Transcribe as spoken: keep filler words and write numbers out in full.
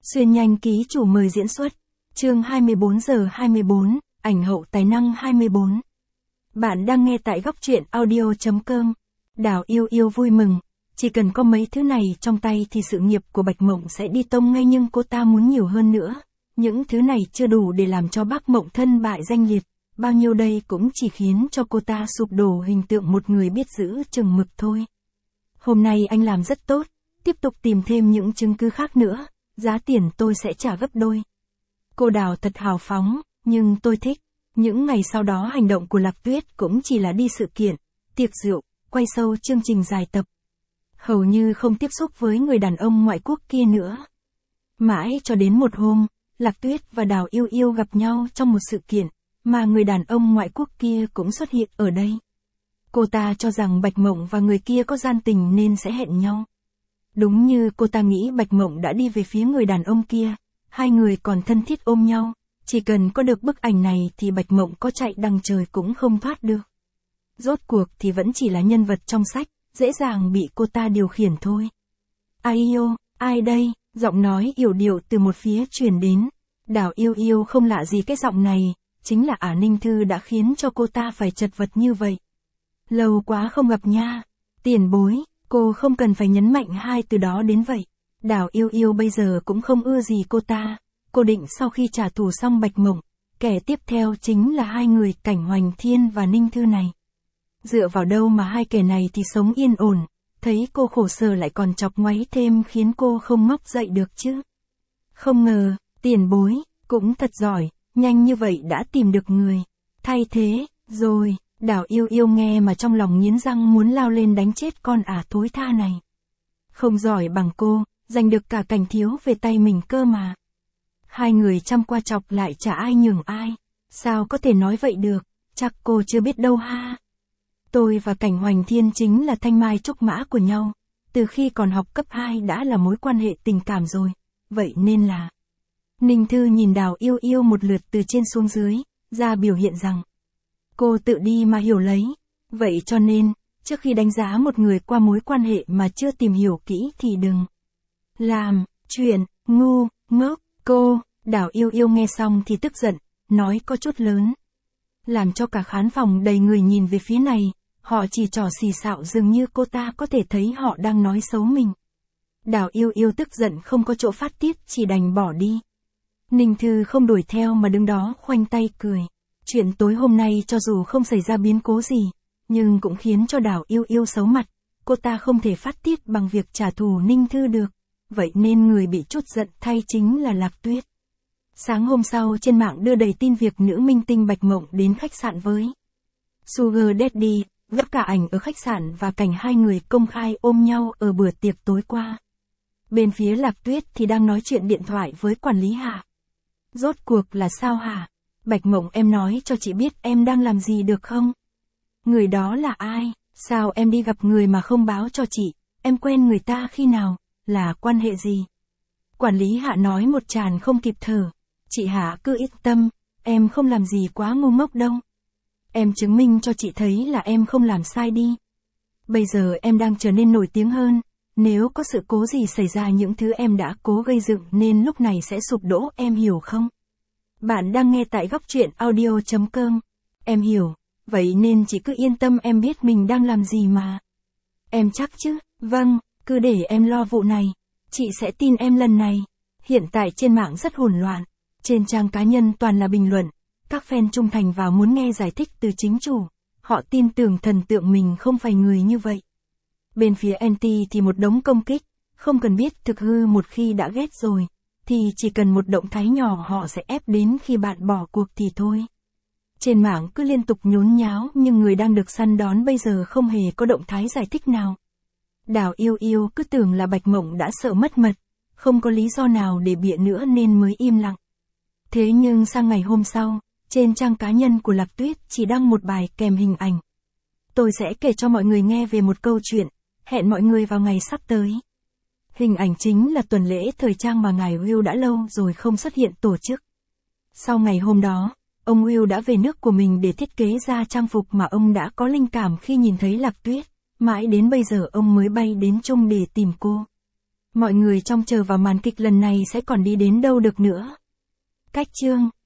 Xuyên nhanh ký chủ mời diễn xuất. Chương hai mươi bốn giờ hai mươi bốn, ảnh hậu tài năng hai mươi bốn. Bạn đang nghe tại góc truyện audio chấm com. Đào Yêu Yêu vui mừng, chỉ cần có mấy thứ này trong tay thì sự nghiệp của Bạch Mộng sẽ đi tông ngay, nhưng cô ta muốn nhiều hơn nữa. Những thứ này chưa đủ để làm cho bác Mộng thân bại danh liệt, bao nhiêu đây cũng chỉ khiến cho cô ta sụp đổ hình tượng một người biết giữ chừng mực thôi. Hôm nay anh làm rất tốt, tiếp tục tìm thêm những chứng cứ khác nữa, giá tiền tôi sẽ trả gấp đôi. Cô Đào thật hào phóng, nhưng tôi thích. Những ngày sau đó hành động của Lạc Tuyết cũng chỉ là đi sự kiện, tiệc rượu, quay show chương trình dài tập. Hầu như không tiếp xúc với người đàn ông ngoại quốc kia nữa. Mãi cho đến một hôm, Lạc Tuyết và Đào Yêu Yêu gặp nhau trong một sự kiện, mà người đàn ông ngoại quốc kia cũng xuất hiện ở đây. Cô ta cho rằng Bạch Mộng và người kia có gian tình nên sẽ hẹn nhau. Đúng như cô ta nghĩ, Bạch Mộng đã đi về phía người đàn ông kia, hai người còn thân thiết ôm nhau, chỉ cần có được bức ảnh này thì Bạch Mộng có chạy đằng trời cũng không thoát được. Rốt cuộc thì vẫn chỉ là nhân vật trong sách, dễ dàng bị cô ta điều khiển thôi. Ai yêu, ai đây? Giọng nói yểu điệu từ một phía truyền đến. Đào Yêu Yêu không lạ gì cái giọng này, chính là Ả Ninh Thư đã khiến cho cô ta phải chật vật như vậy. Lâu quá không gặp nha. Tiền bối, cô không cần phải nhấn mạnh hai từ đó đến vậy. Đào Yêu Yêu bây giờ cũng không ưa gì cô ta. Cô định sau khi trả thù xong Bạch Mộng, kẻ tiếp theo chính là hai người Cảnh Hoành Thiên và Ninh Thư này. Dựa vào đâu mà hai kẻ này thì sống yên ổn, thấy cô khổ sở lại còn chọc ngoáy thêm khiến cô không ngóc dậy được chứ. Không ngờ, tiền bối, cũng thật giỏi, nhanh như vậy đã tìm được người. Thay thế, rồi, Đào Yêu Yêu nghe mà trong lòng nghiến răng muốn lao lên đánh chết con ả thối tha này. Không giỏi bằng cô, giành được cả Cảnh Thiếu về tay mình cơ mà. Hai người chăm qua chọc lại chả ai nhường ai, sao có thể nói vậy được, chắc cô chưa biết đâu ha. Tôi và Cảnh Hoành Thiên chính là thanh mai trúc mã của nhau, từ khi còn học cấp hai đã là mối quan hệ tình cảm rồi, vậy nên là... Ninh Thư nhìn Đào Yêu Yêu một lượt từ trên xuống dưới, ra biểu hiện rằng cô tự đi mà hiểu lấy, vậy cho nên, trước khi đánh giá một người qua mối quan hệ mà chưa tìm hiểu kỹ thì đừng làm chuyện ngu ngốc. Cô, Đào Yêu Yêu nghe xong thì tức giận, nói có chút lớn, làm cho cả khán phòng đầy người nhìn về phía này, họ chỉ trỏ xì xạo dường như cô ta có thể thấy họ đang nói xấu mình. Đào Yêu Yêu tức giận không có chỗ phát tiết, chỉ đành bỏ đi. Ninh Thư không đuổi theo mà đứng đó khoanh tay cười. Chuyện tối hôm nay cho dù không xảy ra biến cố gì, nhưng cũng khiến cho Đào Yêu Yêu xấu mặt, cô ta không thể phát tiết bằng việc trả thù Ninh Thư được, vậy nên người bị trút giận thay chính là Lạc Tuyết. Sáng hôm sau trên mạng đưa đầy tin việc nữ minh tinh Bạch Mộng đến khách sạn với Sugar Daddy, gấp cả ảnh ở khách sạn và cảnh hai người công khai ôm nhau ở bữa tiệc tối qua. Bên phía Lạc Tuyết thì đang nói chuyện điện thoại với quản lý Hạ. Rốt cuộc là sao hả? Bạch Mộng, em nói cho chị biết em đang làm gì được không? Người đó là ai? Sao em đi gặp người mà không báo cho chị? Em quen người ta khi nào? Là quan hệ gì? Quản lý Hạ nói một tràn không kịp thở. Chị Hạ cứ yên tâm, em không làm gì quá ngu ngốc đâu. Em chứng minh cho chị thấy là em không làm sai đi. Bây giờ em đang trở nên nổi tiếng hơn, nếu có sự cố gì xảy ra những thứ em đã cố gây dựng nên lúc này sẽ sụp đổ, em hiểu không? Bạn đang nghe tại góc truyện audio chấm com. Em hiểu, vậy nên chị cứ yên tâm, em biết mình đang làm gì mà. Em chắc chứ? Vâng, cứ để em lo vụ này. Chị sẽ tin em lần này. Hiện tại trên mạng rất hỗn loạn. Trên trang cá nhân toàn là bình luận. Các fan trung thành vào muốn nghe giải thích từ chính chủ. Họ tin tưởng thần tượng mình không phải người như vậy. Bên phía anti thì một đống công kích. Không cần biết thực hư, một khi đã ghét rồi, thì chỉ cần một động thái nhỏ họ sẽ ép đến khi bạn bỏ cuộc thì thôi. Trên mạng cứ liên tục nhốn nháo, nhưng người đang được săn đón bây giờ không hề có động thái giải thích nào. Đào Yêu Yêu cứ tưởng là Bạch Mộng đã sợ mất mật, không có lý do nào để bịa nữa nên mới im lặng. Thế nhưng sang ngày hôm sau, trên trang cá nhân của Lạc Tuyết chỉ đăng một bài kèm hình ảnh. Tôi sẽ kể cho mọi người nghe về một câu chuyện, hẹn mọi người vào ngày sắp tới. Hình ảnh chính là tuần lễ thời trang mà ngài Will đã lâu rồi không xuất hiện tổ chức. Sau ngày hôm đó, ông Will đã về nước của mình để thiết kế ra trang phục mà ông đã có linh cảm khi nhìn thấy Lạc Tuyết, mãi đến bây giờ ông mới bay đến Trung để tìm cô. Mọi người trông chờ vào màn kịch lần này sẽ còn đi đến đâu được nữa. Cách chương